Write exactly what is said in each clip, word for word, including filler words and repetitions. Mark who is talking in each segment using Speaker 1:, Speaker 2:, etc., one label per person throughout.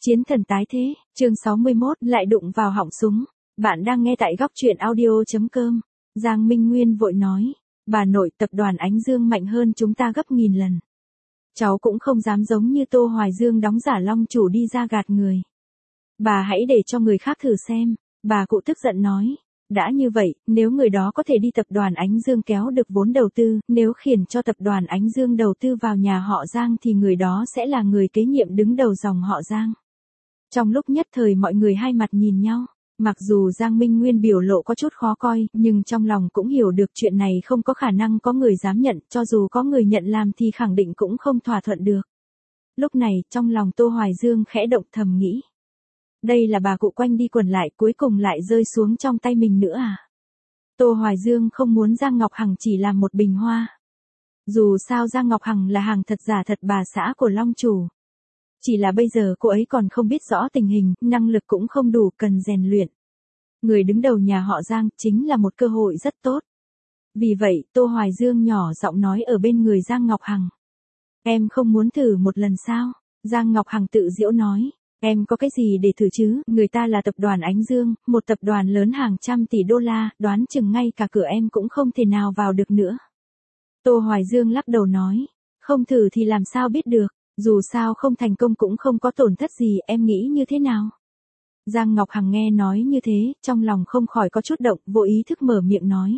Speaker 1: Chiến thần tái thế, chương sáu mươi mốt, lại đụng vào họng súng. Bạn đang nghe tại góc truyện audio.com. Giang Minh Nguyên vội nói, bà nội, tập đoàn Ánh Dương mạnh hơn chúng ta gấp nghìn lần. Cháu cũng không dám giống như Tô Hoài Dương đóng giả long chủ đi ra gạt người. Bà hãy để cho người khác thử xem, bà cụ tức giận nói. Đã như vậy, nếu người đó có thể đi tập đoàn Ánh Dương kéo được vốn đầu tư, nếu khiển cho tập đoàn Ánh Dương đầu tư vào nhà họ Giang thì người đó sẽ là người kế nhiệm đứng đầu dòng họ Giang. Trong lúc nhất thời mọi người hai mặt nhìn nhau, mặc dù Giang Minh Nguyên biểu lộ có chút khó coi, nhưng trong lòng cũng hiểu được chuyện này không có khả năng có người dám nhận, cho dù có người nhận làm thì khẳng định cũng không thỏa thuận được. Lúc này, trong lòng Tô Hoài Dương khẽ động thầm nghĩ. Đây là bà cụ quanh đi quẩn lại cuối cùng lại rơi xuống trong tay mình nữa à? Tô Hoài Dương không muốn Giang Ngọc Hằng chỉ làm một bình hoa. Dù sao Giang Ngọc Hằng là hàng thật giả thật bà xã của Long Chủ. Chỉ là bây giờ cô ấy còn không biết rõ tình hình, năng lực cũng không đủ, cần rèn luyện. Người đứng đầu nhà họ Giang chính là một cơ hội rất tốt. Vì vậy, Tô Hoài Dương nhỏ giọng nói ở bên người Giang Ngọc Hằng. Em không muốn thử một lần sao? Giang Ngọc Hằng tự giễu nói. Em có cái gì để thử chứ, người ta là tập đoàn Ánh Dương, một tập đoàn lớn hàng trăm tỷ đô la, đoán chừng ngay cả cửa em cũng không thể nào vào được nữa. Tô Hoài Dương lắc đầu nói, không thử thì làm sao biết được, dù sao không thành công cũng không có tổn thất gì, em nghĩ như thế nào? Giang Ngọc Hằng nghe nói như thế, trong lòng không khỏi có chút động, vô ý thức mở miệng nói.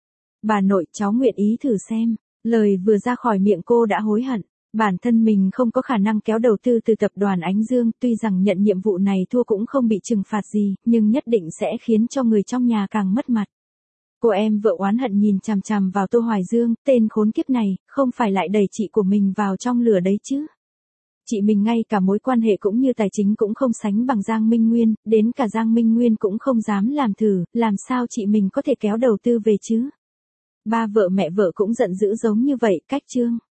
Speaker 1: Bà nội, cháu nguyện ý thử xem, lời vừa ra khỏi miệng cô đã hối hận. Bản thân mình không có khả năng kéo đầu tư từ tập đoàn Ánh Dương, tuy rằng nhận nhiệm vụ này thua cũng không bị trừng phạt gì, nhưng nhất định sẽ khiến cho người trong nhà càng mất mặt. Cô em vợ oán hận nhìn chằm chằm vào Tô Hoài Dương, tên khốn kiếp này, không phải lại đẩy chị của mình vào trong lửa đấy chứ. Chị mình ngay cả mối quan hệ cũng như tài chính cũng không sánh bằng Giang Minh Nguyên, đến cả Giang Minh Nguyên cũng không dám làm thử, làm sao chị mình có thể kéo đầu tư về chứ. Ba vợ mẹ vợ cũng giận dữ giống như vậy, cách chương.